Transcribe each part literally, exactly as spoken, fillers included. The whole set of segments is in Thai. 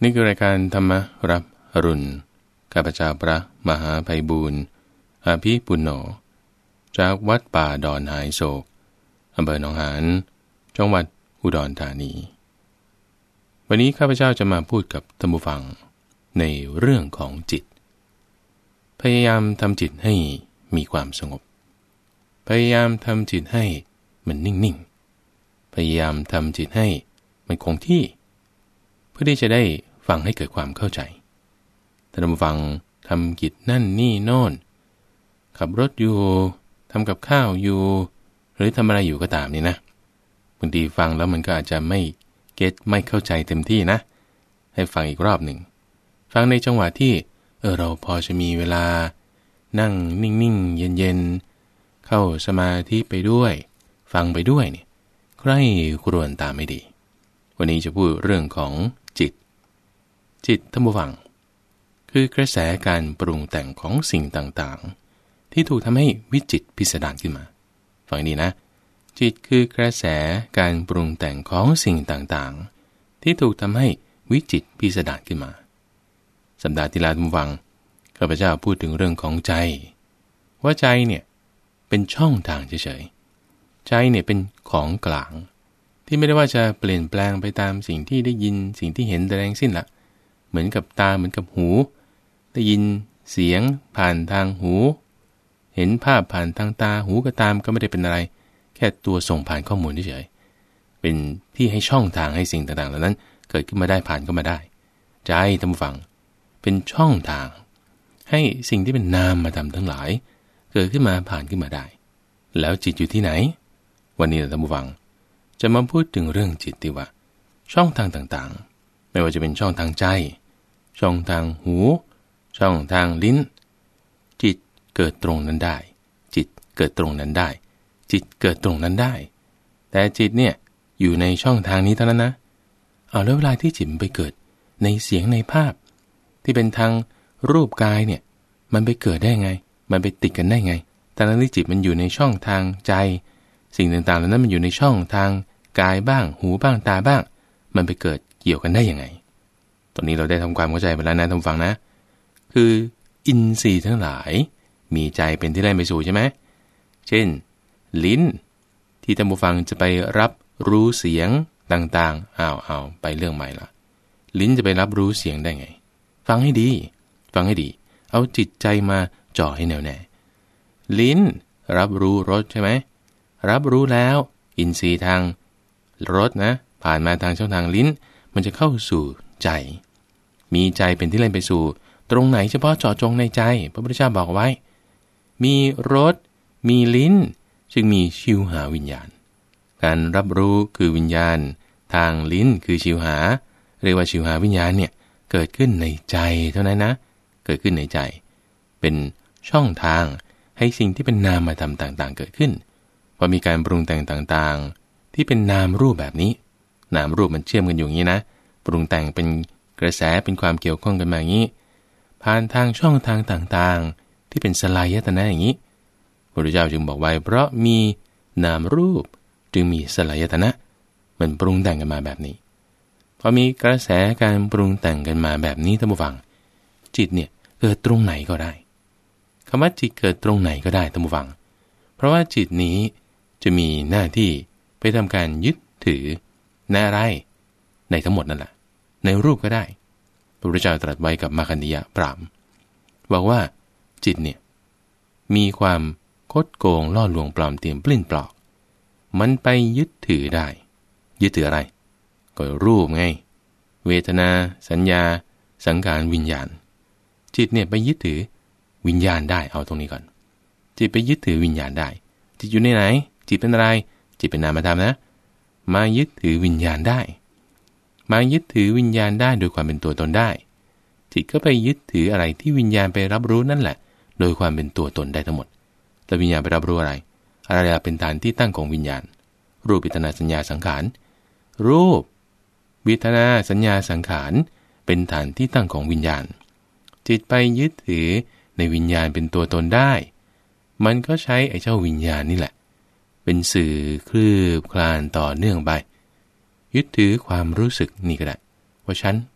นี่คือรายการธรรมรับอรุณข้าพเจ้าพระมหาไพบูลย์อาภิปุณโญจากวัดป่าดอนหายโศกอำเภอหนองหานจังหวัดอุดรธานีวันนี้ข้าพเจ้าจะมาพูดกับท่านผู้ฟังในเรื่องของจิตพยายามทำจิตให้มีความสงบพยายามทำจิตให้มันนิ่งๆพยายามทำจิตให้มันคงที่เพื่อที่จะได้ฟังให้เกิดความเข้าใจท่านผู้ฟังทำกิจนั่นนี่โน่นขับรถอยู่ทำกับข้าวอยู่หรือทำอะไรอยู่ก็ตามนี่นะบางทีฟังแล้วมันก็อาจจะไม่เก็ตไม่เข้าใจเต็มที่นะให้ฟังอีกรอบหนึ่งฟังในจังหวะที่เออเราพอจะมีเวลานั่งนิ่งๆเย็นๆเข้าสมาธิไปด้วยฟังไปด้วยเนี่ยใคร่ครวญตามไม่ดีวันนี้จะพูดเรื่องของจิตจิตท่านผู้ฟังคือกระแสการปรุงแต่งของสิ่งต่างๆที่ถูกทำให้วิจิตรพิสดารขึ้นมาฟังดีนะจิตคือกระแสการปรุงแต่งของสิ่งต่างๆที่ถูกทำให้วิจิตรพิสดารขึ้นมาสัปดาห์ที่แล้วท่านผู้ฟังข้าพเจ้าพูดถึงเรื่องของใจว่าใจเนี่ยเป็นช่องทางเฉยๆใจเนี่ยเป็นของกลางที่ไม่ได้ว่าจะเปลี่ยนแปลงไปตามสิ่งที่ได้ยินสิ่งที่เห็นแต่แรงสิ้นละเหมือนกับตาเหมือนกับหูได้ยินเสียงผ่านทางหูเห็นภาพผ่านทางตาหูก็ตามก็ไม่ได้เป็นอะไรแค่ตัวส่งผ่านข้อมูลเฉยๆเป็นที่ให้ช่องทางให้สิ่งต่างๆเหล่านั้นเกิดขึ้นมาได้ผ่านเข้ามาได้ใจท่านผู้ฟังเป็นช่องทางให้สิ่งที่เป็นนามธรรมทั้งหลายเกิดขึ้นมาผ่านขึ้นมาได้แล้วจิตอยู่ที่ไหนวันนี้ท่านผู้ฟังจะมาพูดถึงเรื่องจิตที่ว่าช่องทางต่างๆไม่ว่าจะเป็นช่องทางใจช่องทางหูช่องทางลิ้นจิตเกิดตรงนั้นได้จิตเกิดตรงนั้นได้จิตเกิดตรงนั้นได้แต่จิตเนี่ยอยู่ในช่องทางนี้เท่านั้นนะเอาแล้วเวลาที่จิตไปเกิดในเสียงในภาพที่เป็นทางรูปกายเนี่ยมันไปเกิดได้ไงมันไปติดกันได้ไงแต่นั้นที่จิตมันอยู่ในช่องทางใจสิ่งต่างๆเหล่านั้นมันอยู่ในช่องทางกายบ้างหูบ้างตาบ้างมันไปเกิดเกี่ยวกันได้ยังไงตอนนี้เราได้ทำความเข้าใจไปแล้วนะท่านผู้ฟังนะคืออินทรีย์ทั้งหลายมีใจเป็นที่แล่นไปสู่ใช่ไหมเช่นลิ้นที่ท่านผู้ฟังจะไปรับรู้เสียงต่างๆอ้าวเอาไปเรื่องใหม่ละลิ้นจะไปรับรู้เสียงได้ไงฟังให้ดีฟังให้ดีเอาจิตใจมาจ่อให้แน่วแน่ลิ้นรับรู้รสใช่ไหมรับรู้แล้วอินทรีย์ทางรสนะผ่านมาทางช่องทางลิ้นมันจะเข้าสู่ใจมีใจเป็นที่เล่นไปสู่ตรงไหนเฉพาะเจาะจงในใจพระพุทธเจ้าบอกไว้มีรสมีลิ้นจึงมีชิวหาวิญญาณการรับรู้คือวิญญาณทางลิ้นคือชิวหาเรียกว่าชิวหาวิญญาณเนี่ยเกิดขึ้นในใจเท่านั้นนะเกิดขึ้นในใจเป็นช่องทางให้สิ่งที่เป็นนามธรรมต่างๆเกิดขึ้นพอมีการปรุงแต่งต่างๆที่เป็นนามรูปแบบนี้นามรูปมันเชื่อมกันอยู่อย่างนี้นะปรุงแต่งเป็นกระแสเป็นความเกี่ยวข้องกันมาอย่างนี้ผ่านทางช่องทางต่างๆที่เป็นสลายตนะอย่างนี้พระพุทธเจ้าจึงบอกไว้เพราะมีนามรูปจึงมีสลายตนะมันปรุงแต่งกันมาแบบนี้พอมีกระแสการปรุงแต่งกันมาแบบนี้ท่านผู้ฟังจิตเนี่ยเกิดตรงไหนก็ได้คำว่าจิตเกิดตรงไหนก็ได้ท่านผู้ฟังเพราะว่าจิตนี้จะมีหน้าที่ไปทำการยึดถือในอะไรในทั้งหมดนั่นแหละในรูปก็ได้พระพุทธเจ้าตรัสไว้กับมาคันธียะพราหมณ์บอกว่าจิตเนี่ยมีความคดโกงล่อลวงปลอมเทียมปลิ้นปลอกมันไปยึดถือได้ยึดถืออะไรก็รูปไงเวทนาสัญญาสังขารวิญญาณจิตเนี่ยไปยึดถือวิญญาณได้เอาตรงนี้ก่อนจิตไปยึดถือวิญญาณได้จิตอยู่ในไหนจิตเป็นอะไรจิตเป็นนามธรรมนะมายึดถือวิญญาณได้มายึดถือวิญญาณได้โดยความเป็นตัวตนได้จิตก็ไปยึดถืออะไรที่วิญญาณไปรับรู้นั่นแหละโดยความเป็นตัวตนได้ทั้งหมดแต่วิญญาณไปรับรู้อะไรอะไรเป็นฐานที่ตั้งของวิญญาณรูปเวทนาสัญญาสังขารรูปเวทนาสัญญาสังขารเป็นฐานที่ตั้งของวิญญาณจิตไปยึดถือในวิญญาณเป็นตัวตนได้มันก็ใช้ไอ้เจ้าวิญญาณนี่แหละเป็นสื่อคลืบคลานต่อเนื่องไปยึดถือความรู้สึกนี่ก็ได้ว่าฉัน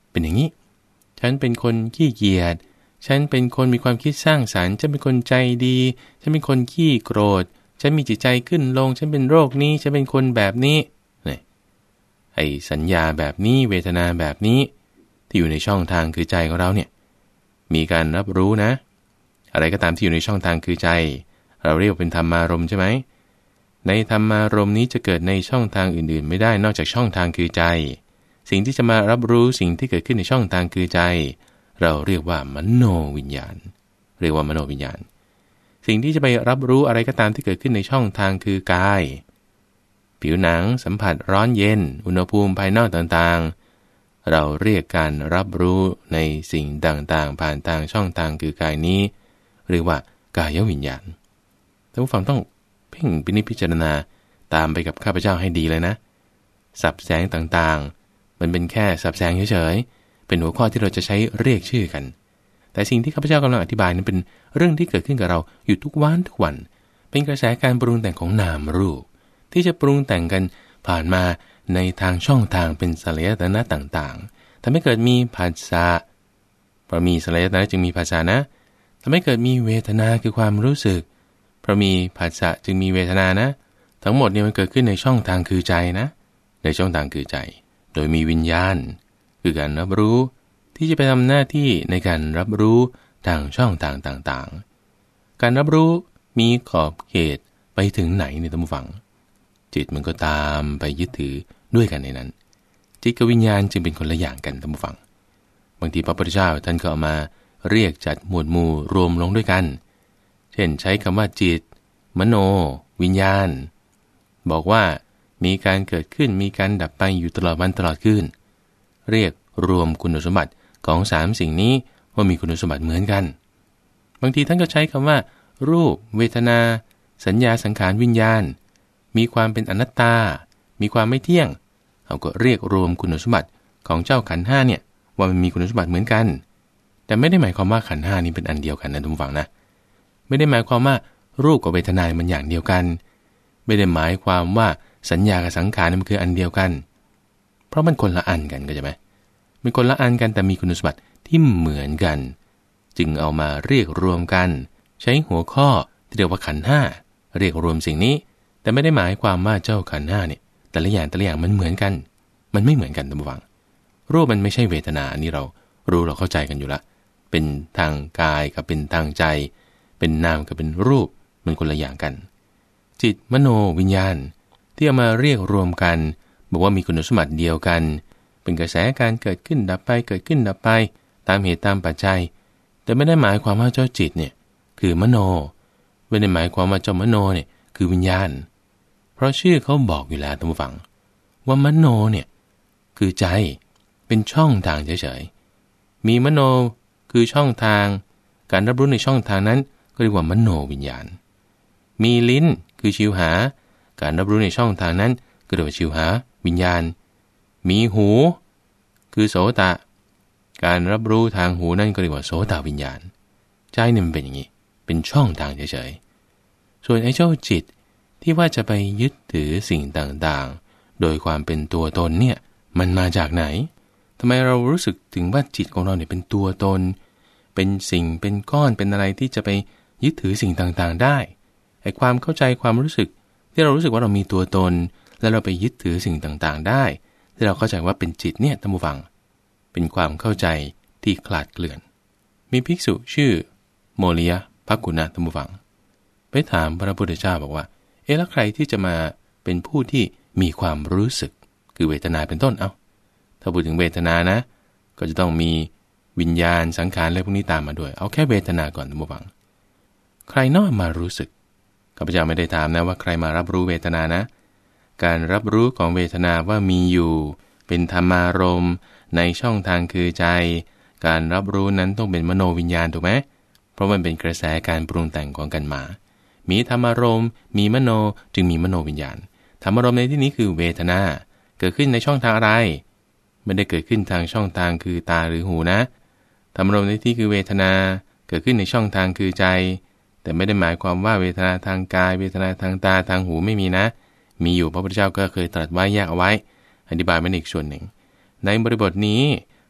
เป็นอย่างนี้ฉันเป็นคนขี้เกียจฉันเป็นคนมีความคิดสร้างสรรค์ฉันเป็นคนใจดีฉันเป็นคนขี้โกรธฉันมีจิตใจขึ้นลงฉันเป็นโรคนี้ฉันเป็นคนแบบนี้นี่ไอ้สัญญาแบบนี้เวทนาแบบนี้ที่อยู่ในช่องทางคือใจของเราเนี่ยมีการรับรู้นะอะไรก็ตามที่อยู่ในช่องทางคือใจเราเรียกว่าเป็นธรรมารมณ์ใช่ไหมในธรรมารมณ์นี้จะเกิดในช่องทางอื่นๆไม่ได้นอกจากช่องทางคือใจสิ่งที่จะมารับรู้สิ่งที่เกิดขึ้นในช่องทางคือใจเราเรียกว่ามโนวิญญาณเรียกว่ามโนวิญญาณสิ่งที่จะไปรับรู้อะไรก็ตามที่เกิดขึ้นในช่องทางคือกายผิวหนังสัมผัสร้อนเย็นอุณหภูมิภายนอกต่างๆเราเรียกการรับรู้ในสิ่งต่างๆผ่านทางช่องทางคือกายนี้เรียกว่ากายวิญญาณท่านผู้ฟังต้องเพ่งพินิจพิจารณาตามไปกับข้าพเจ้าให้ดีเลยนะสับแสงต่างๆมันเป็นแค่สับแสงเฉยๆเป็นหัวข้อที่เราจะใช้เรียกชื่อกันแต่สิ่งที่ข้าพเจ้ากำลังอธิบายนั้นเป็นเรื่องที่เกิดขึ้นกับเราอยู่ทุกวันทุกวันเป็นกระแสการปรุงแต่งของนามรูปที่จะปรุงแต่งกันผ่านมาในทางช่องทางเป็นสลายตนะต่างๆทำให้เกิดมีภาษาเพราะมีสลายตนะจึงมีภาษานะทำให้เกิดมีเวทนาคือความรู้สึกเพราะมีภาษาจึงมีเวทนานะทั้งหมดเนี่ยมันเกิดขึ้นในช่องทางคือใจนะในช่องทางคือใจโดยมีวิญญาณคือการรับรู้ที่จะไปทำหน้าที่ในการรับรู้ทางช่องทางต่างๆการรับรู้มีขอบเขตไปถึงไหนในท่านผู้ฟังจิตมันก็ตามไปยึดถือด้วยกันในนั้นจิตกับวิญญาณจึงเป็นคนละอย่างกันท่านผู้ฟังบางทีพระพุทธเจ้าท่านก็เอามาเรียกจัดหมวดหมู่รวมลงด้วยกันเช่นใช้คำว่าจิตมโนวิญญาณบอกว่ามีการเกิดขึ้นมีการดับไปอยู่ตลอดวันตลอดคืนเรียกรวมคุณสมบัติของสามสิ่งนี้ว่ามีคุณสมบัติเหมือนกันบางทีท่านก็ใช้คำว่ารูปเวทนาสัญญาสังขารวิญญาณมีความเป็นอนัตตามีความไม่เที่ยงเราก็เรียกรวมคุณสมบัติของเจ้าขันธ์ห้าเนี่ยว่ามันมีคุณสมบัติเหมือนกันแต่ไม่ได้หมายความว่าขันธ์ห้านี้เป็นอันเดียวกันนะทุกฝั่งนะไม่ได้หมายความว่ารูปกับเวทนามันอย่างเดียวกันไม่ได้หมายความว่าสัญญากับสังขารมันคืออันเดียวกันเพราะมันคนละอันกันก็ใช่ไหมเป็นคนละอันกันแต่มีคุณสมบัติที่เหมือนกันจึงเอามาเรียกรวมกันใช้หัวข้อที่เรียกว่าขันธ์ห้าเรียกรวมสิ่งนี้แต่ไม่ได้หมายความว่าเจ้าขันธ์ห้าเนี่ยแต่ละอย่างแต่ละอย่างมันเหมือนกันมันไม่เหมือนกันท่านผู้ฟังรูปมันไม่ใช่เวทนาอันนี้เรารู้เราเข้าใจกันอยู่ละเป็นทางกายกับเป็นทางใจเป็นนามกับเป็นรูปมันคนละอย่างกันจิตมโนวิญญาณที่เอามาเรียกรวมกันบอกว่ามีคุณสมบัติเดียวกันเป็นกระแสการเกิดขึ้นดับไปเกิดขึ้นดับไปตามเหตุตามปัจจัยแต่ไม่ได้หมายความว่าเจ้าจิตเนี่ยคือมโนไม่ได้หมายความว่าเจ้ามโนเนี่ยคือวิญญาณเพราะชื่อเขาบอกอยู่แล้วท่านผู้ฟังว่ามโนเนี่ยคือใจเป็นช่องทางเฉยๆมีมโนคือช่องทางการรับรู้ในช่องทางนั้นก็เรียกว่ามโนวิญญาณมีลิ้นคือชิวหาการรับรู้ในช่องทางนั้นก็เรียกว่าชิวหาวิญญาณมีหูคือโสตะการรับรู้ทางหูนั่นก็เรียกว่าโสตวิญญาณใจนี่มันเป็นอย่างนี้เป็นช่องทางเฉยๆส่วนไอ้เจ้าจิตที่ว่าจะไปยึดถือสิ่งต่างๆโดยความเป็นตัวตนเนี่ยมันมาจากไหนทำไมเรารู้สึกถึงว่าจิตของเราเนี่ยเป็นตัวตนเป็นสิ่งเป็นก้อนเป็นอะไรที่จะไปยึดถือสิ่งต่างๆได้ไอ้ความเข้าใจความรู้สึกที่เรารู้สึกว่าเรามีตัวตนแล้วเราไปยึดถือสิ่งต่างๆได้ที่เราเข้าใจว่าเป็นจิตเนี่ยท่านผู้ฟังเป็นความเข้าใจที่คลาดเกลื่อนมีภิกษุชื่อโมริยะภักกุณะท่านผู้ฟังไปถามพระพุทธเจ้าบอกว่าเอ๊ะแล้วใครที่จะมาเป็นผู้ที่มีความรู้สึกคือเวทนาเป็นต้นเอ้าถ้าพูดถึงเวทนานะก็จะต้องมีวิญญาณสังขารอะไรพวกนี้ตามมาด้วยเอาแค่เวทนาก่อนท่านผู้ฟังใครน้อมารู้สึกข้าพเจ้าไม่ได้ถามนะว่าใครมารับรู้เวทนานะการรับรู้ของเวทนาว่ามีอยู่เป็นธรรมารมณ์ในช่องทางคือใจการรับรู้นั้นต้องเป็นมโนวิญญาณถูกไหมเพราะมันเป็นกระแสการปรุงแต่งของกันมามีธรรมารมณ์มีมโนจึงมีมโนวิญญาณธรรมารมณ์ในที่นี้คือเวทนาเกิดขึ้นในช่องทางอะไรไม่ได้เกิดขึ้นทางช่องทางคือตาหรือหูนะธรรมารมณ์ในที่คือเวทนาเกิดขึ้นในช่องทางคือใจแต่ไม่ได้หมายความว่าเวทนาทางกายเวทนาทางตาทางหูไม่มีนะมีอยู่พระพุทธเจ้าก็เคยตรัสไว้แยกเอาไว้อธิบายไว้ในอีกส่วนหนึ่งในบริบทนี้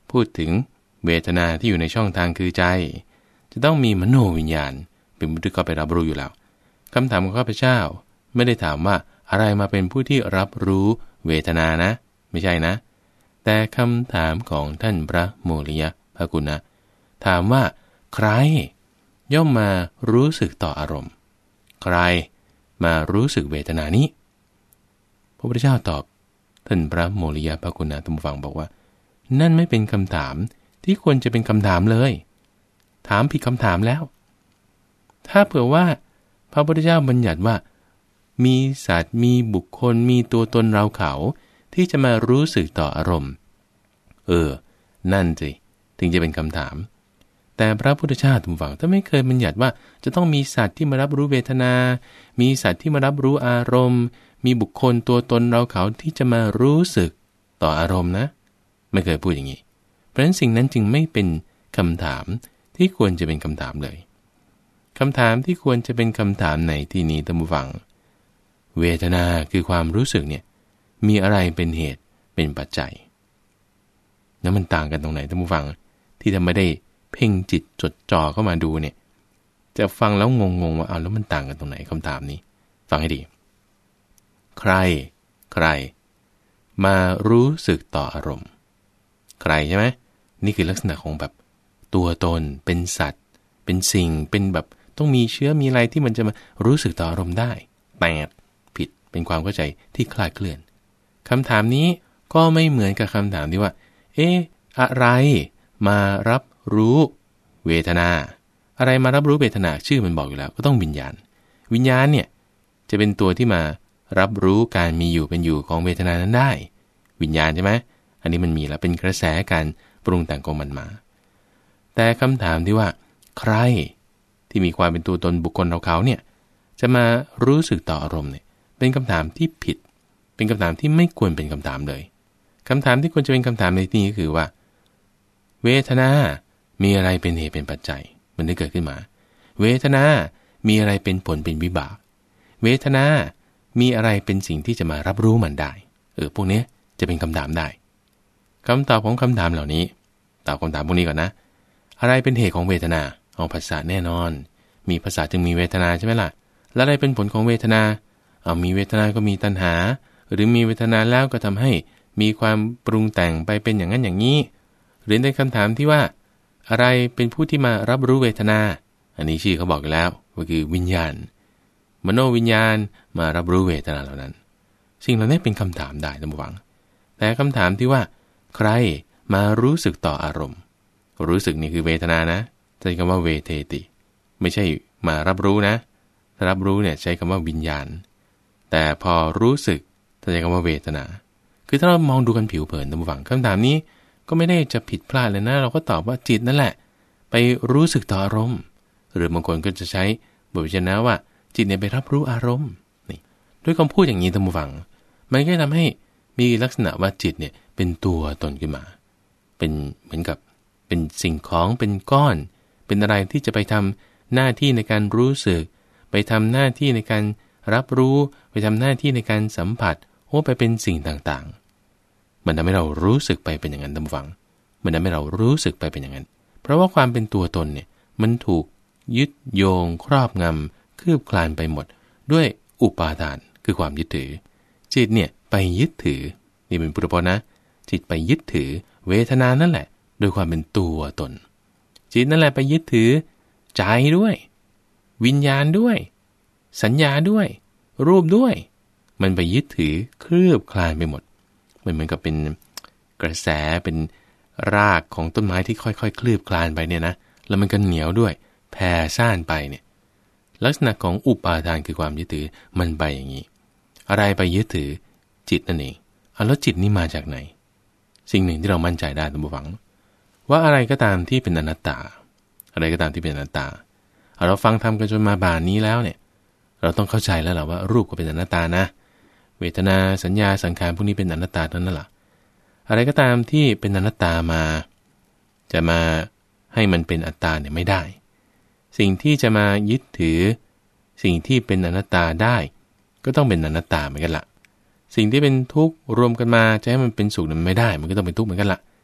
พูดถึงเวทนาที่อยู่ในช่องทางคือใจจะต้องมีมโนวิญญาณเป็นผู้ที่เข้าไปรับรู้อยู่แล้วคำถามของข้าพเจ้าไม่ได้ถามว่าอะไรมาเป็นผู้ที่รับรู้เวทนานะไม่ใช่นะแต่คำถามของท่านพระโมริยภกุณะถามว่าใครย่อมมารู้สึกต่ออารมณ์ใครมารู้สึกเวทนานี้พระพุทธเจ้าตอบท่านพระโมริยภกุณะท่านผู้ฟังบอกว่านั่นไม่เป็นคำถามที่ควรจะเป็นคำถามเลยถามผิดคำถามแล้วถ้าเผื่อว่าพระพุทธเจ้าบัญญัติว่ามีสัตว์มีบุคคลมีตัวตนเราเขาที่จะมารู้สึกต่ออารมณ์เออนั่นสิถึงจะเป็นคำถามแต่พระพุทธเจ้าทุกฝั่งถ้าไม่เคยบัญญัติว่าจะต้องมีสัตว์ที่มารับรู้เวทนามีสัตว์ที่มารับรู้อารมณ์มีบุคคลตัวตนเราเขาที่จะมารู้สึกต่ออารมณ์นะไม่เคยพูดอย่างนี้เพราะฉะนั้นสิ่งนั้นจึงไม่เป็นคำถามที่ควรจะเป็นคำถามเลยคำถามที่ควรจะเป็นคำถามในที่นี้ท่านผู้ฟังเวทนาคือความรู้สึกเนี่ยมีอะไรเป็นเหตุเป็นปัจจัยแล้วมันต่างกันตรงไหนท่านผู้ฟังที่ถ้าไม่ได้เพ่งจิตจดจ่อเข้ามาดูเนี่ยจะฟังแล้วงงๆว่าเอาแล้วมันต่างกันตรงไหนคำถามนี้ฟังให้ดีใครใครมารู้สึกต่ออารมณ์ใครใช่ไหมนี่คือลักษณะของแบบตัวตนเป็นสัตว์เป็นสิ่งเป็นแบบต้องมีเชื้อมีอะไรที่มันจะมารู้สึกต่ออารมณ์ได้แต่ผิดเป็นความเข้าใจที่คลาดเคลื่อนคำถามนี้ก็ไม่เหมือนกับคำถามที่ว่าเอ๊ะอะไรมารับรู้เวทนาอะไรมารับรู้เวทนาชื่อมันบอกอยู่แล้วก็ต้องวิญญาณวิญญาณเนี่ยจะเป็นตัวที่มารับรู้การมีอยู่เป็นอยู่ของเวทนานั้นได้วิญญาณใช่ไหมอันนี้มันมีแล้วเป็นกระแสการปรุงแต่งของมันมาแต่คำถามที่ว่าใครที่มีความเป็นตัวตนบุคคลเราเขาเนี่ยจะมารู้สึกต่ออารมณ์เนี่ยเป็นคำถามที่ผิดเป็นคำถามที่ไม่ควรเป็นคำถามเลยคำถามที่ควรจะเป็นคำถามในที่นี้ก็คือว่าเวทนามีอะไรเป็นเหตุเป็นปัจจัยมันได้เกิดขึ้นมาเวทนามีอะไรเป็นผลเป็นวิบากเวทนามีอะไรเป็นสิ่งที่จะมารับรู้มันได้เออพวกนี้จะเป็นคำถามได้คำตอบของคำถามเหล่านี้ตอบคำถามพวกนี้ก่อนนะอะไรเป็นเหตุของเวทนาเอาภาษาแน่นอนมีภาษาจึงมีเวทนาใช่ไหมล่ะแล้วอะไรเป็นผลของเวทนาเอามีเวทนาก็มีตัณหาหรือมีเวทนาแล้วก็ทำให้มีความปรุงแต่งไปเป็นอย่างนั้นอย่างนี้หรือในคำถามที่ว่าอะไรเป็นผู้ที่มารับรู้เวทนาอันนี้ชื่อเขาบอกกันแล้วก็คือวิญญาณมโนวิญญาณมารับรู้เวทนาเหล่านั้นสิ่งเหล่านี้เป็นคำถามได้ท่านผู้ฟังแต่คำถามที่ว่าใครมารู้สึกต่ออารมณ์รู้สึกนี่คือเวทนานะใช้คำว่าเวเทติไม่ใช่มารับรู้นะถ้ารับรู้เนี่ยใช้คำว่าวิญญาณแต่พอรู้สึกใช้คำว่าเวทนาคือถ้าเรามองดูกันผิวเผินท่านผู้ฟังคำถามนี้ก็ไม่ได้จะผิดพลาดเลยนะเราก็ตอบว่าจิตนั่นแหละไปรู้สึกต่ออารมณ์หรือบางคนก็จะใช้บทวิจารณ์ว่าจิตเนี่ยไปรับรู้อารมณ์นี่ด้วยคำพูดอย่างนี้ท่านผู้ฟังมันก็ทำให้มีลักษณะว่าจิตเนี่ยเป็นตัวตนขึ้นมาเป็นเหมือนกับเป็นสิ่งของเป็นก้อนเป็นอะไรที่จะไปทำหน้าที่ในการรู้สึกไปทำหน้าที่ในการรับรู้ไปทำหน้าที่ในการสัมผัสโอ้ไปเป็นสิ่งต่างๆมันทำให้เรารู้สึกไปเป็นอย่างนั้นท่านผู้ฟังมันทำให้เรารู้สึกไปเป็นอย่างนั้นเพราะว่าความเป็นตัวตนเนี่ยมันถูกยึดโยงครอบงำคืบคลานไปหมดด้วยอุปาทานคือความยึดถือจิตเนี่ยไปยึดถือนี่เป็นพุทธพจน์นะจิตไปยึดถือเวทนานั่นแหละโดยความเป็นตัวตนจิตนั่นแหละไปยึดถือใจด้วยวิญญาณด้วยสัญญาด้วยรูปด้วยมันไปยึดถือเคลือบคลานไปหมดมันเหมือนกับเป็นกระแสเป็นรากของต้นไม้ที่ค่อยๆเคลือบคลานไปเนี่ยนะแล้วมันก็เหนียวด้วยแผ่ซ่านไปเนี่ยลักษณะของอุปาทานคือความยึดถือมันไปอย่างนี้อะไรไปยึดถือจิตนั่นเองเอาแล้วจิตนี่มาจากไหนสิ่งหนึ่งที่เรามั่นใจได้ท่านผู้ฟังว่าอะไรก็ตามที่เป็นอนัตตาอะไรก็ตามที่เป็นอนัตตาเอาเราฟังทำกันจนมาบ่านนี้แล้วเนี่ยเราต้องเข้าใจแล้วแหละว่ารูปก็เป็นอนัตตานะเวทนาสัญญาสังขารพวกนี้เป็นอนัตตาทั้งนั้นแหละอะไรก็ตามที่เป็นอนัตตามาจะมาให้มันเป็นอัตตาเนี่ยไม่ได้สิ่งที่จะมายึดถือสิ่งที่เป็นอนัตตาได้ก็ต้องเป็นอนัตตาเหมือนกันละสิ่งที่เป็นทุกข์รวมกันมาจะให้มันเป็นสุขมันไม่ได้มันก็ต้องเป็นทุกข์เหมือนกันละ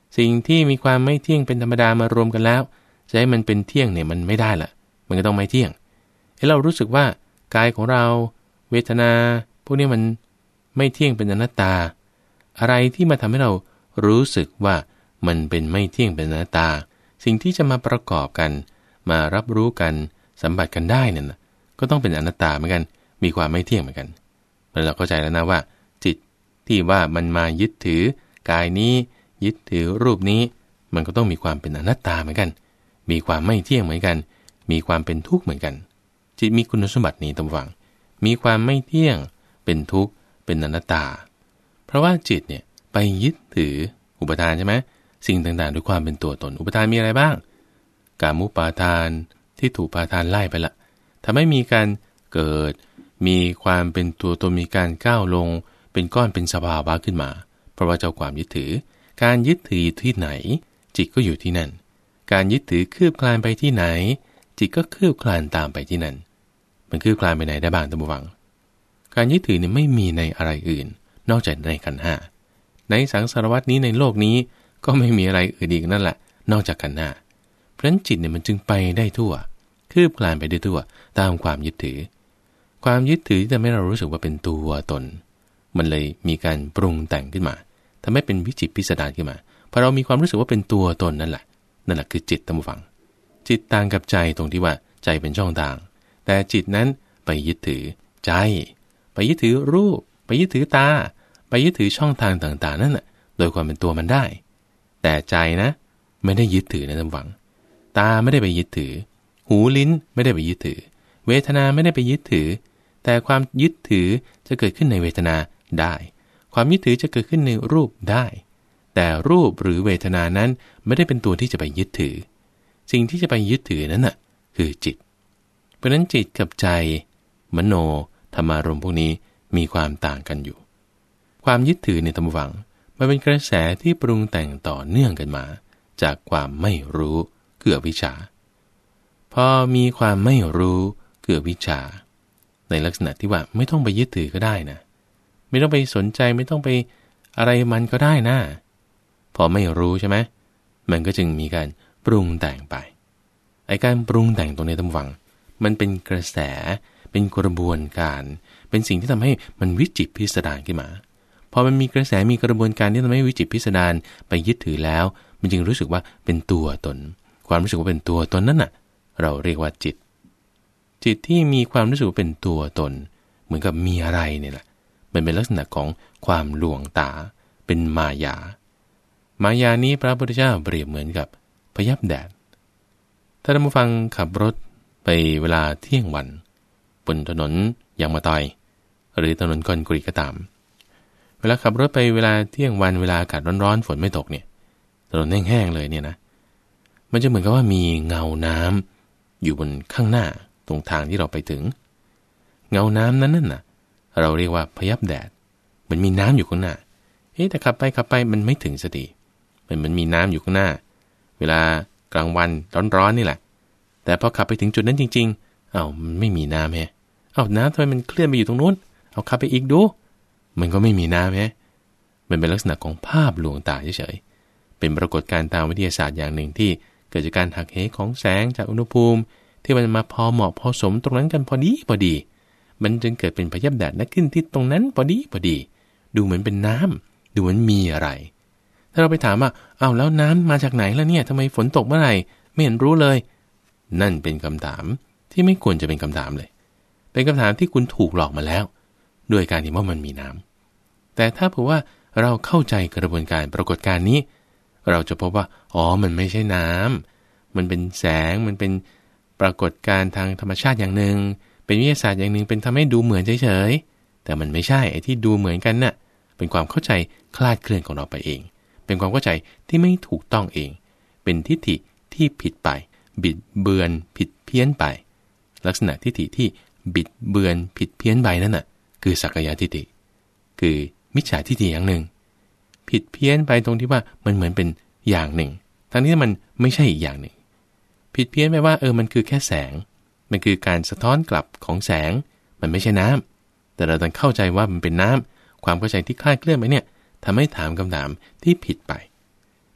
สิ่งที่มีความไม่เที่ยงเป็นธรรมดามารวมกันแล้วจะให้มันเป็นเที่ยงเนี่ยมันไม่ได้ละมันก็ต้องไม่เที่ยงให้เรารู้สึกว่ากายของเราเวทนาพวกนี้มันไม่เที่ยงเป็นอนัตตาอะไรที่มาทำให้เรารู้สึกว่ามันเป็นไม่เที่ยงเป็นอนัตตาสิ่งที่จะมาประกอบกันมารับรู้กันสัมผัสกันได้เนี่ยนะก็ต้องเป็นอนัตตาเหมือนกันมีความไม่เที่ยงเหมือนกันเราเข้าใจแล้วนะว่าจิตที่ว่ามันมายึดถือกายนี้ยึดถือรูปนี้มันก็ต้องมีความเป็นอนัตตาเหมือนกันมีความไม่เที่ยงเหมือนกันมีความเป็นทุกข์เหมือนกันจิตมีคุณสมบัตินี้ตามฟังมีความไม่เที่ยงเป็นทุกข์เป็นอนัตตาเพราะว่าจิตเนี่ยไปยึดถืออุปทานใช่ไหมสิ่งต่างๆด้วยความเป็นตัวตนอุปทานมีอะไรบ้างกามุปาทานที่ถูกปาทานไล่ไปละทำให้มีการเกิดมีความเป็นตัวตนมีการก้าวลงเป็นก้อนเป็นสภาวะขึ้นมาเพราะว่าเจ้าความยึดถือการยึดถือที่ไหนจิตก็อยู่ที่นั่นการยึดถือคืบคลานไปที่ไหนจิตก็คืบคลานตามไปที่นั่นมันคืบคลานไปไหนได้บ้างท่านผู้ฟังการยึดถือเนี่ยไม่มีในอะไรอื่นนอกจากในขันธ์ห้าในสังสารวัฏนี้ในโลกนี้ก็ไม่มีอะไรอื่นอีกนั่นแหละนอกจากขันธ์ห้าเพราะฉะนั้นจิตเนี่ยมันจึงไปได้ทั่วคืบคลานไปได้ทั่วตามความยึดถือความยึดถือที่ทำให้เรารู้สึกว่าเป็นตัวตนมันเลยมีการปรุงแต่งขึ้นมาทำให้เป็นวิจิตรพิสดารขึ้นมาพอเรามีความรู้สึกว่าเป็นตัวตนนั่นแหละนั่นแหละคือจิตท่านผู้ฟังจิตต่างกับใจตรงที่ว่าใจเป็นช่องทางแต่จิตนั้นไปยึดถือใจไปยึดถือรูปไปยึดถือตาไปยึดถือช่องทางต่างๆนั่นน่ะโดยความเป็นตัวมันได้แต่ใจนะไม่ได้ยึดถือนะท่านผู้ฟังตาไม่ได้ไปยึดถือหูลิ้นไม่ได้ไปยึดถือเวทนาไม่ได้ไปยึดถือแต่ความยึดถือจะเกิดขึ้นในเวทนาได้ความยึดถือจะเกิดขึ้นในรูปได้แต่รูปหรือเวทนานั้นไม่ได้เป็นตัวที่จะไปยึดถือสิ่งที่จะไปยึดถือนั้นน่ะคือจิตเพราะนั้นจิตกับใจมโนธรรมารมณ์พวกนี้มีความต่างกันอยู่ความยึดถือในธรรมวังมันเป็นกระแสที่ปรุงแต่งต่อเนื่องกันมาจากความไม่รู้คืออวิชชาพอมีความไม่รู้คืออวิชชาในลักษณะที่ว่าไม่ต้องไปยึดถือก็ได้นะไม่ต้องไปสนใจไม่ต้องไปอะไรมันก็ได้นะพอไม่รู้ใช่ไหมมันก็จึงมีการปรุงแต่งไปไอ้การปรุงแต่งตรงนี้ท่านผู้ฟังมันเป็นกระแสเป็นกระบวนการเป็นสิ่งที่ทำให้มันวิจิตรพิสดารขึ้นมาพอมันมีกระแสมีกระบวนการที่ทำให้วิจิตรพิสดารไปยึดถือแล้วมันจึงรู้สึกว่าเป็นตัวตนความรู้สึกว่าเป็นตัวตนนั่นน่ะเราเรียกว่าจิตจิตที่มีความรู้สึกว่าเป็นตัวตนเหมือนกับมีอะไรเนี่ยแหละมันเป็นลักษณะของความลวงตาเป็นมายามายานี้พระพุทธเจ้าเปรียบเหมือนกับพยับแดดถ้าท่านผู้ฟังขับรถไปเวลาเที่ยงวันบนถนนยางมะตอยหรือถนนคอนกรีตก็ตามเวลาขับรถไปเวลาเที่ยงวันเวลาอากาศร้อนๆฝนไม่ตกเนี่ยถนนแห้งๆเลยเนี่ยนะมันจะเหมือนกับว่ามีเงาน้ำอยู่บนข้างหน้าตรงทางที่เราไปถึงเงาน้ำนั้นน่ะเราเรียกว่าพยับแดดมันมีน้ำอยู่ข้างหน้าเอ๊ะแต่ขับไปขับไปมันไม่ถึงสักทีมันมันมีน้ำอยู่ข้างหน้าเวลากลางวันร้อนๆนี่แหละแต่พอขับไปถึงจุดนั้นจริงๆอ้าวมันไม่มีน้ำแฮะอ้าวน้ำทำไมมันเคลื่อนไปอยู่ตรงนู้นเอาขับไปอีกดูมันก็ไม่มีน้ำแฮะมันเป็นลักษณะของภาพลวงตาเฉยๆเป็นปรากฏการณ์ตามวิทยาศาสตร์อย่างหนึ่งที่เกิดจากการหักเหของแสงจากอุณหภูมิที่มันมาพอเหมาะพอสมตรงนั้นกันพอดีพอดีมันจึงเกิดเป็นพยับแดดและขึ้นที่ตรงนั้นพอดีพอดีดูเหมือนเป็นน้ำดูเหมือนมีอะไรถ้าเราไปถามว่าอ้าวแล้วน้ำมาจากไหนล่ะเนี่ยทำไมฝนตกเมื่อไหร่ไม่เห็นรู้เลยนั่นเป็นคำถามที่ไม่ควรจะเป็นคำถามเลยเป็นคำถามที่คุณถูกหลอกมาแล้วด้วยการที่ว่ามันมีน้ำแต่ถ้าเผื่อว่าเราเข้าใจกระบวนการปรากฏการณ์นี้เราจะพบว่าอ๋อมันไม่ใช่น้ำมันเป็นแสงมันเป็นปรากฏการณ์ทางธรรมชาติอย่างหนึ่งเป็นวิทยาศาสตร์อย่างหนึ่งเป็นทำให้ดูเหมือนเฉยๆแต่มันไม่ใช่ไอ้ที่ดูเหมือนกันน่ะเป็นความเข้าใจคลาดเคลื่อนของเราไปเองเป็นความเข้าใจที่ไม่ถูกต้องเองเป็นทิฏฐิที่ผิดไปบิดเบือนผิดเพี้ยนไปลักษณะทิฏฐิที่บิดเบือนผิดเพี้ยนไปนั่นน่ะคือสักกายทิฏฐิคือมิจฉาทิฏฐิอย่างหนึ่งผิดเพี้ยนไปตรงที่ว่ามันเหมือนเป็นอย่างหนึ่งทั้งที่มันไม่ใช่อีกอย่างหนึ่งผิดเพี้ยนไปว่าเออมันคือแค่แสงมันคือการสะท้อนกลับของแสงมันไม่ใช่น้ำแต่เราต้องเข้าใจว่ามันเป็นน้ำความเข้าใจที่คลาดเคลื่อนไปเนี่ยทำให้ถามคำถามที่ผิดไป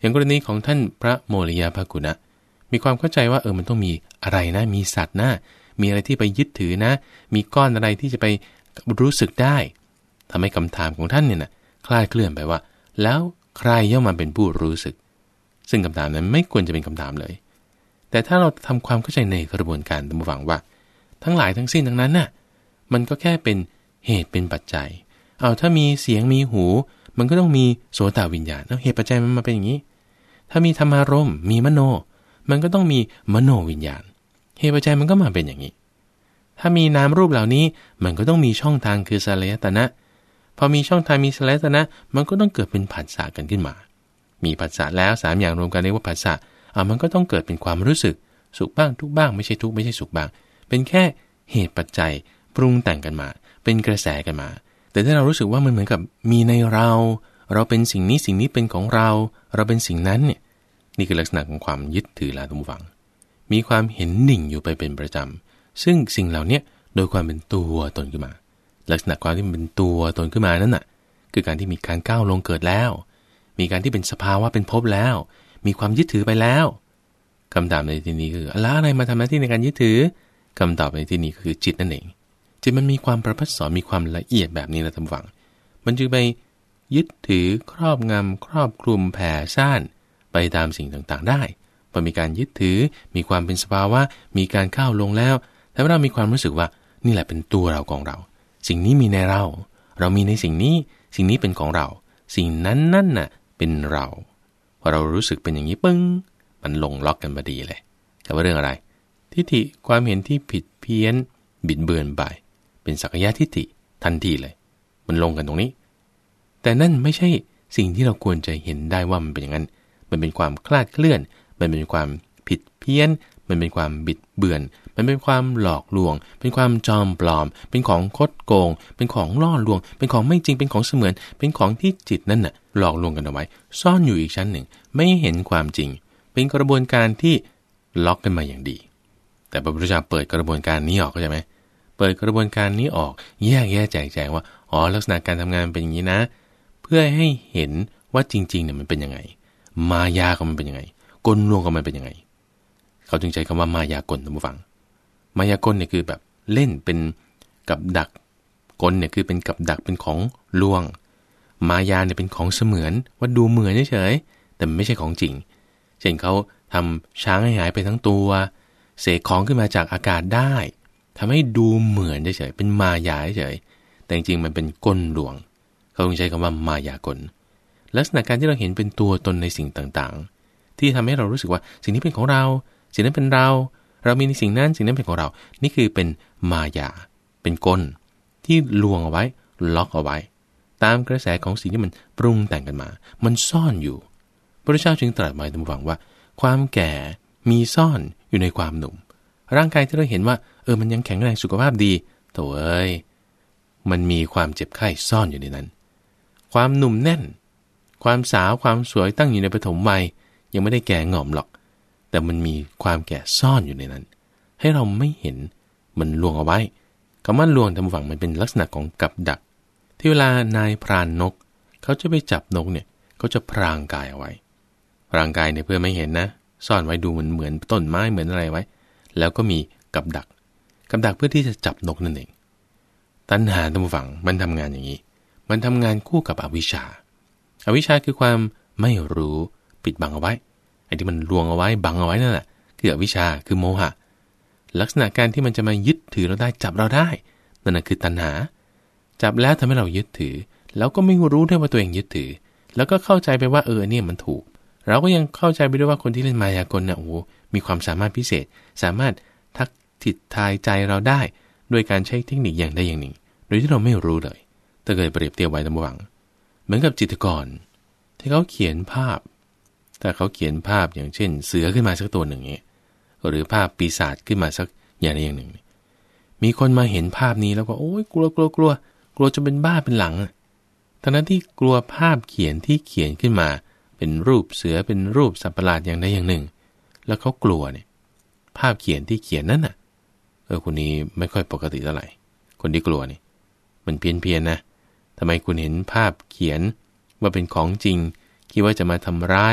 อย่างกรณีของท่านพระโมริยภกุณะมีความเข้าใจว่าเออมันต้องมีอะไรนะมีสัตว์นะมีอะไรที่ไปยึดถือนะมีก้อนอะไรที่จะไปรู้สึกได้ทำให้คำถามของท่านเนี่ยนะคลาดเคลื่อนไปว่าแล้วใครย่อมมาเป็นผู้รู้สึกซึ่งคำถามนั้นไม่ควรจะเป็นคำถามเลยแต่ถ้าเราทำความเข้าใจในกระบวนการตามฟังว่าทั้งหลายทั้งสิ้นทั้งนั้นน่ะมันก็แค่เป็นเหตุเป็นปัจจัยเอาถ้ามีเสียงมีหูมันก็ต้องมีโสตวิญญาณแล้วเหตุปัจจัยมันมาเป็นอย่างนี้ถ้ามีธรรมารมณ์มีมโนมันก็ต้องมีมโนวิญญาณเหตุปัจจัยมันก็มาเป็นอย่างนี้ถ้ามีนามรูปเหล่านี้มันก็ต้องมีช่องทางคือสลายตนะพอมีช่องทางมีสลายตนะมันก็ต้องเกิดเป็นผัสสะกันขึ้นมามีผัสสะแล้วสามอย่างรวมกันเรียกว่าผัสสะอ่ะมันก็ต้องเกิดเป็นความรู้สึกสุขบ้างทุกบ้างไม่ใช่ทุกไม่ใช่สุขบ้างเป็นแค่เหตุปัจจัยปรุงแต่งกันมาเป็นกระแสกันมาแต่ถ้าเรารู้สึกว่ามันเหมือนกับมีในเราเราเป็นสิ่งนี้สิ่งนี้เป็นของเราเราเป็นสิ่งนั้นเนี่ยนี่คือลักษณะของความยึดถือละทุกฝังมีความเห็นหนิ่งอยู่ไปเป็นประจำซึ่งสิ่งเหล่านี้โดยความเป็นตัวตนขึ้นมาลักษณะความที่มันเป็นตัวตนขึ้นมานั่นน่ะคือการที่มีการก้าวลงเกิดแล้วมีการที่เป็นสภาวะเป็นภพแล้วมีความยึดถือไปแล้วคำถามในที่นี้คืออะไรมาทำหน้าที่ในการยึดถือคำตอบในที่นี้คือจิตนั่นเองจิตมันมีความประพัสสอนมีความละเอียดแบบนี้นะท่านฟังมันจึงไปยึดถือครอบงำครอบคลุมแผ่ซ่านไปตามสิ่งต่างๆได้พอมีการยึดถือมีความเป็นสภาวะมีการก้าวลงแล้วแต่เรามีความรู้สึกว่านี่แหละเป็นตัวเราของเราสิ่งนี้มีในเราเรามีในสิ่งนี้สิ่งนี้เป็นของเราสิ่งนั้นนั่นน่ะเป็นเราพอเรารู้สึกเป็นอย่างนี้ปึ้งมันลงล็อกกันพอดีเลยแต่ว่าเรื่องอะไรทิฏฐิความเห็นที่ผิดเพี้ยนบิดเบือนไปเป็นสักยะทิฏฐิทันทีเลยมันลงกันตรงนี้แต่นั่นไม่ใช่สิ่งที่เราควรจะเห็นได้ว่ามันเป็นอย่างนั้นมันเป็นความคลาดเคลื่อนมันเป็นความผิดเพี้ยนมันเป็นความบิดเบือนมันเป็นความหลอกลวงเป็นความจอมปลอมเป็นของคดโกงเป็นของล่อลวงเป็นของไม่จริงเป็นของเสมือนเป็นของที่จิตนั่นน่ะหลอกลวงกันเอาไว้ซ่อนอยู่อีกชั้นหนึ่งไม่เห็นความจริงเป็นกระบวนการที่ล็อกกันมาอย่างดีแต่พระพุทธเจ้าเปิดกระบวนการนี้ออกเข้าใจไหมเปิดกระบวนการนี้ออกแยกแยะแจกแจงว่าอ๋อลักษณะการทำงานเป็นอย่างนี้นะเพื่อให้เห็นว่าจริงๆเนี่ยมันเป็นยังไงมายาของมันเป็นยังไงกลลวงของมันเป็นยังไงเขาจึงใช้คำว่ามายากลท่านผู้ฟังมายากลเนี่ยคือแบบเล่นเป็นกับดักกลเนี่ยคือเป็นกับดักเป็นของลวงมายาเนี่ยเป็นของเสมือนว่าดูเหมือนเฉยๆแต่ไม่ใช่ของจริงเช่นเขาทำช้างให้หายไปทั้งตัวเสกของขึ้นมาจากอากาศได้ทำให้ดูเหมือนเฉยๆเป็นมายาเฉยๆแต่จริงๆมันเป็นกลลวงเขาจึงใช้คำว่ามายากลลักษณะการที่เราเห็นเป็นตัวตนในสิ่งต่างๆที่ทำให้เรารู้สึกว่าสิ่งนี้เป็นของเราสิ่งนั้นเป็นเราเรามีในสิ่งนั้นสิ่งนั้นเป็นของเรานี่คือเป็นมายาเป็นกลที่ลวงเอาไว้ล็อกเอาไว้ตามกระแสของสิ่งที่มันปรุงแต่งกันมามันซ่อนอยู่พระพุทธเจ้าจึงตรัสไว้ท่านผู้ฟังว่าความแก่มีซ่อนอยู่ในความหนุ่มร่างกายที่เราเห็นว่าเออมันยังแข็งแรงสุขภาพดีโถ่เอ้ยมันมีความเจ็บไข้ซ่อนอยู่ในนั้นความหนุ่มแน่นความสาวความสวยตั้งอยู่ในปฐมวัยยังไม่ได้แก่งอมหรอกแต่มันมีความแก่ซ่อนอยู่ในนั้นให้เราไม่เห็นมันลวงเอาไว้คำว่าลวงทำฝังมันเป็นลักษณะของกับดักที่เวลานายพรานนกเขาจะไปจับนกเนี่ยเขาจะพรางกายเอาไว้พรางกายเนี่ยเพื่อไม่เห็นนะซ่อนไว้ดูเหมือนเหมือนต้นไม้เหมือนอะไรไว้แล้วก็มีกับดักกับดักเพื่อที่จะจับนกนั่นเองตัณหาทำฝังมันทำงานอย่างนี้มันทำงานคู่กับอวิชชาอวิชชาคือความไม่รู้ปิดบังเอาไว้ไอ้ที่มันลวงเอาไว้บังเอาไว้นั่นแหละคืออวิชชาคือโมหะลักษณะการที่มันจะมายึดถือเราได้จับเราได้นั่นน่ะคือตัณหาจับแล้วทำให้เรายึดถือแล้วก็ไม่รู้ด้วยว่าตัวเองยึดถือแล้วก็เข้าใจไปว่าเออเนี่ยมันถูกเราก็ยังเข้าใจไปด้วยว่าคนที่เล่นมายากลเนี่ยโอ้โหมีความสามารถพิเศษสามารถทักทิดทายใจเราได้โดยการใช้เทคนิคอย่างใดอย่างหนึ่งโดยที่เราไม่รู้เลยถ้าเกิดเปรียบเทียบไว้ตามหวังเหมือนกับจิตรกรที่เขาเขียนภาพแต่เขาเขียนภาพอย่างเช่นเสือขึ้นมาสักตัวหนึ่งเนี่ยหรือภาพปีศาจขึ้นมาสักอย่างใดอย่างหนึ่งมีคนมาเห็นภาพนี้แล้วก็โอ้ยกลัวกลัวกลัวกลัวจะเป็นบ้าเป็นหลังทั้งนั้นที่กลัวภาพเขียนที่เขียนขึ้นมาเป็นรูปเสือเป็นรูปสัตว์ประหลาดอย่างใดอย่างหนึ่งแล้วเขากลัวเนี่ยภาพเขียนที่เขียนนั้นน่ะเออคนนี้ไม่ค่อยปกติเท่าไหร่คนที่กลัวนี่มันเพี้ยนเพียนนะทำไมคุณเห็นภาพเขียนว่าเป็นของจริงคิดว่าจะมาทำร้าย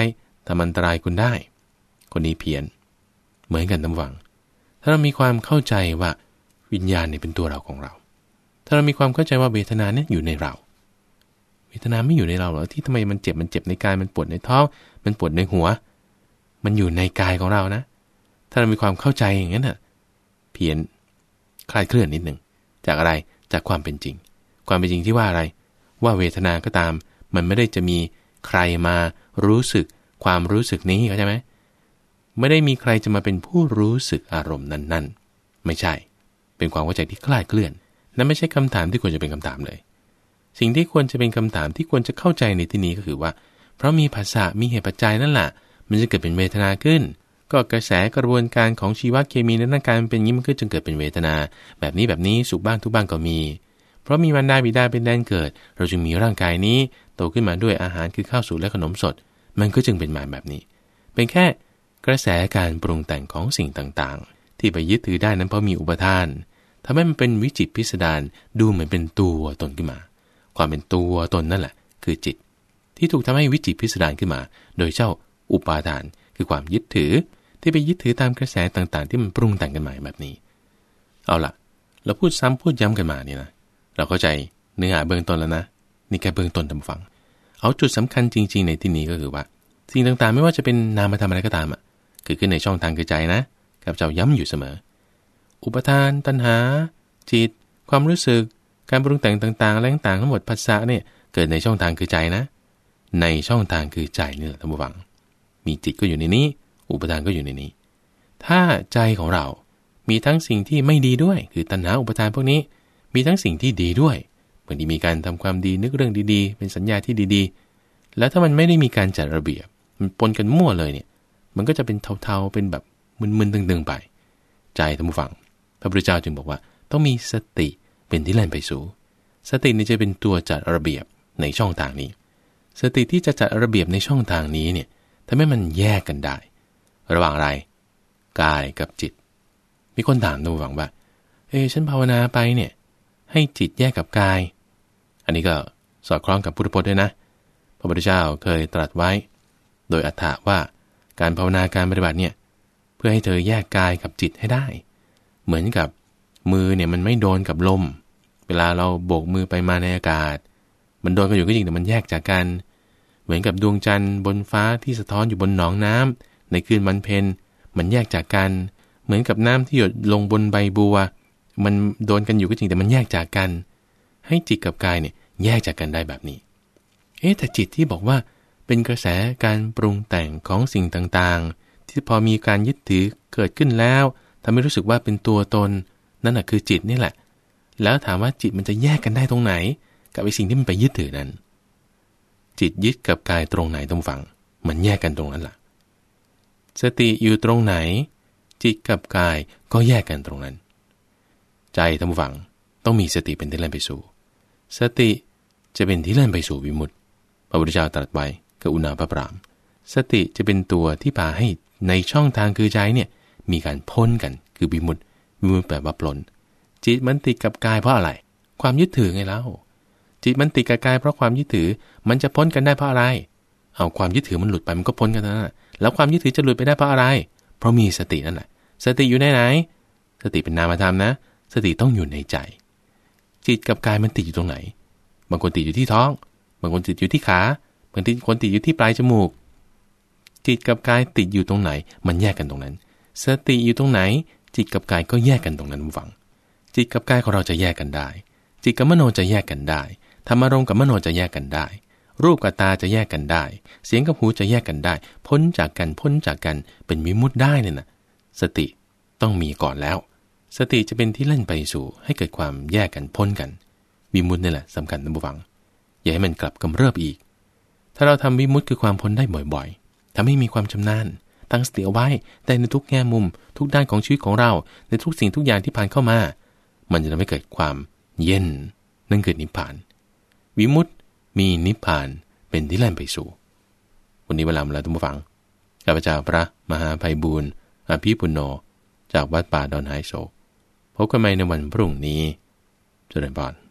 ทำอันตรายคุณได้คนนี้เพี้ยนเหมือนกันทั้งฝั่งถ้าเรามีความเข้าใจว่าวิญญาณเนี่ยเป็นตัวเราของเราถ้าเรามีความเข้าใจว่าเวทนาเนี่ยอยู่ในเราเวทนาไม่อยู่ในเราหรอที่ทำไมมันเจ็บมันเจ็บในกายมันปวดในท้องมันปวดในหัวมันอยู่ในกายของเรานะถ้าเรามีความเข้าใจอย่างนั้นน่ะเพี้ยนคลาดเคลื่อนนิดหนึ่งจากอะไรจากความเป็นจริงความเป็นจริงที่ว่าอะไรว่าเวทนาก็ตามมันไม่ได้จะมีใครมารู้สึกความรู้สึกนี้เข้าใจไหมไม่ได้มีใครจะมาเป็นผู้รู้สึกอารมณ์นั้นๆไม่ใช่เป็นความเข้าใจที่คลาดเคลื่อนนั่นไม่ใช่คำถามที่ควรจะเป็นคำถามเลยสิ่งที่ควรจะเป็นคำถามที่ควรจะเข้าใจในที่นี้ก็คือว่าเพราะมีภาษามีเหตุปัจจัยนั่นแหละมันจะเกิดเป็นเวทนาขึ้นก็กระแสกระบวนการของชีวเคมีในร่างกายมันเป็นอย่างนี้มันก็จึงเกิดเป็นเวทนาแบบนี้แบบนี้สุขบ้างทุกบ้างก็มีเพราะมีมารดาบิดาเป็นแดนเกิดเราจึงมีร่างกายนี้โตขึ้นมาด้วยอาหารคือข้าวสุกและขนมสดมันก็จึงเป็นมาแบบนี้เป็นแค่กระแสการปรุงแต่งของสิ่งต่างๆที่ไปยึดถือได้นั้นเพราะมีอุปทานทำให้มันเป็นวิจิตรพิสดารดูเหมือนเป็นตัวตนขึ้นมาความเป็นตัวตนนั่นแหละคือจิตที่ถูกทำให้วิจิตรพิสดารขึ้นมาโดยเจ้าอุปาทานคือความยึดถือที่ไปยึดถือตามกระแสต่างๆที่มันปรุงแต่งกันมาแบบนี้เอาล่ะเราพูดซ้ำพูดย้ำกันมาเนี่ยนะเราเข้าใจเนื้อหาเบื้องต้นแล้วนะนี่แค่เบื้องต้นทำฟังเอาจุดสำคัญจริงๆในที่นี้ก็คือว่าสิ่งต่างๆไม่ว่าจะเป็นนามธรรมอะไรก็ตามอ่ะเกิดขึ้นในช่องทางคือใจนะกับเจ้าย้ำอยู่เสมออุปทานตัณหาจิตความรู้สึกการปรุงแต่งต่างๆอะไรต่างๆทั้งหมดภาษาเนี่ยเกิดในช่องทางคือใจนะในช่องทางคือใจนี่แหละท่านผู้ฟังมีจิตก็อยู่ในนี้อุปทานก็อยู่ในนี้ถ้าใจของเรามีทั้งสิ่งที่ไม่ดีด้วยคือตัณหาอุปทานพวกนี้มีทั้งสิ่งที่ดีด้วยบางทีมีการทำความดีนึกเรื่องดีๆเป็นสัญญาที่ดีๆแล้วถ้ามันไม่ได้มีการจัดระเบียบมันปนกันมั่วเลยเนี่ยมันก็จะเป็นเทาๆเป็นแบบมึนๆตึงๆไปใจท่านผู้ฟังพระพุทธเจ้าจึงบอกว่าต้องมีสติเป็นที่แล่นไปสู่สตินี่จะเป็นตัวจัดระเบียบในช่องทางนี้สติที่จะจัดระเบียบในช่องทางนี้เนี่ยทำให้มันแยกกันได้ระหว่างอะไรกายกับจิตมีคนถามท่านผู้ฟังว่าเอ๊ะฉันภาวนาไปเนี่ยให้จิตแยกกับกายอันนี้ก็สอดคล้องกับพุทธพจน์ด้วยนะพระพุทธเจ้าเคยตรัสไว้โดยอรรถะว่าการภาวนาการปฏิบัติเนี่ยเพื่อให้เธอแยกกายกับจิตให้ได้เหมือนกับมือเนี่ยมันไม่โดนกับลมเวลาเราโบกมือไปมาในอากาศมันโดนกันอยู่ก็จริงแต่มันแยกจากกันเหมือนกับดวงจันทร์บนฟ้าที่สะท้อนอยู่บนหนองน้ำในคืนวันเพ็ญมันแยกจากกันเหมือนกับน้ำที่หยดลงบนใบบัวมันโดนกันอยู่ก็จริงแต่มันแยกจากกันให้จิตกับกายเนี่ยแยกจากกันได้แบบนี้เอ๊ะแต่จิตที่บอกว่าเป็นกระแสการปรุงแต่งของสิ่งต่างๆที่พอมีการยึดถือเกิดขึ้นแล้วทำให้รู้สึกว่าเป็นตัวตนนั่นแหละคือจิตนี่แหละแล้วถามว่าจิตมันจะแยกกันได้ตรงไหนกับไอ้สิ่งที่มันไปยึดถือนั้นจิตยึดกับกายตรงไหนตรงฝั่งมันแยกกันตรงนั้นล่ะสติอยู่ตรงไหนจิตกับกายก็แยกกันตรงนั้นใจท่านผู้ฟังต้องมีสติเป็นที่เล่นไปสู่สติจะเป็นที่เล่นไปสู่วิมุตติพระพุทธเจ้าตรัสไว้กับอุณาภปรามสติจะเป็นตัวที่พาให้ในช่องทางคือใจเนี่ยมีการพ้นกันคือวิมุตติวิมุตติแปลว่าปลนจิตมันติดกับกายเพราะอะไรความยึดถือไงแล้วจิตมันติดกับกายเพราะความยึดถือมันจะพ้นกันได้เพราะอะไรเอาความยึดถือมันหลุดไปมันก็พ้นกันนั่นแหละแล้วความยึดถือจะหลุดไปได้เพราะอะไรเพราะมีสตินั่นแหละสติอยู่ในไหนสติเป็นนามธรรมนะสติต้องอยู่ในใจจิตกับกายมันติดอยู่ตรงไหนบางคนติดอยู่ที่ท้องบางคนติดอยู่ที่ขาบางคนติดอยู่ที่ปลายจมูกจิตกับกายติดอยู่ตรงไหนมันแยกกันตรงนั้นสติอยู่ตรงไหนจิตกับกายก็แยกกันตรงนั้นฟังจิตกับกายของเราจะแยกกันได้จิตกับมโนจะแยกกันได้ธรรมารมณ์กับมโนจะแยกกันได้รูปกับตาจะแยกกันได้เสียงกับหูจะแยกกันได้พ้นจากกันพ้นจากกันเป็นวิมุตติได้เนี่ยนะสติต้องมีก่อนแล้วสติจะเป็นที่เล่นไปสู่ให้เกิดความแยกกันพ้นกันวิมุตตินี่แหละสำคัญนะผู้ฟังอย่าให้มันกลับกำเริบอีกถ้าเราทำวิมุตติคือความพ้นได้บ่อยๆทำให้มีความชำนาญตั้งสติเอาไว้ได้ในทุกแง่มุมทุกด้านของชีวิตของเราในทุกสิ่งทุกอย่างที่ผ่านเข้ามามันจะทำให้เกิดความเย็นนั่นคือนิพพานวิมุตติมีนิพพานเป็นที่แล่นไปสู่วันนี้เวลามาแล้วท่านผู้ฟังข้าพเจ้าพระมหาไพบูลย์อภิปุณโญจากวัดป่าดอนไฮโศกพบกันใหม่ในวันพรุ่งนี้เจริญพร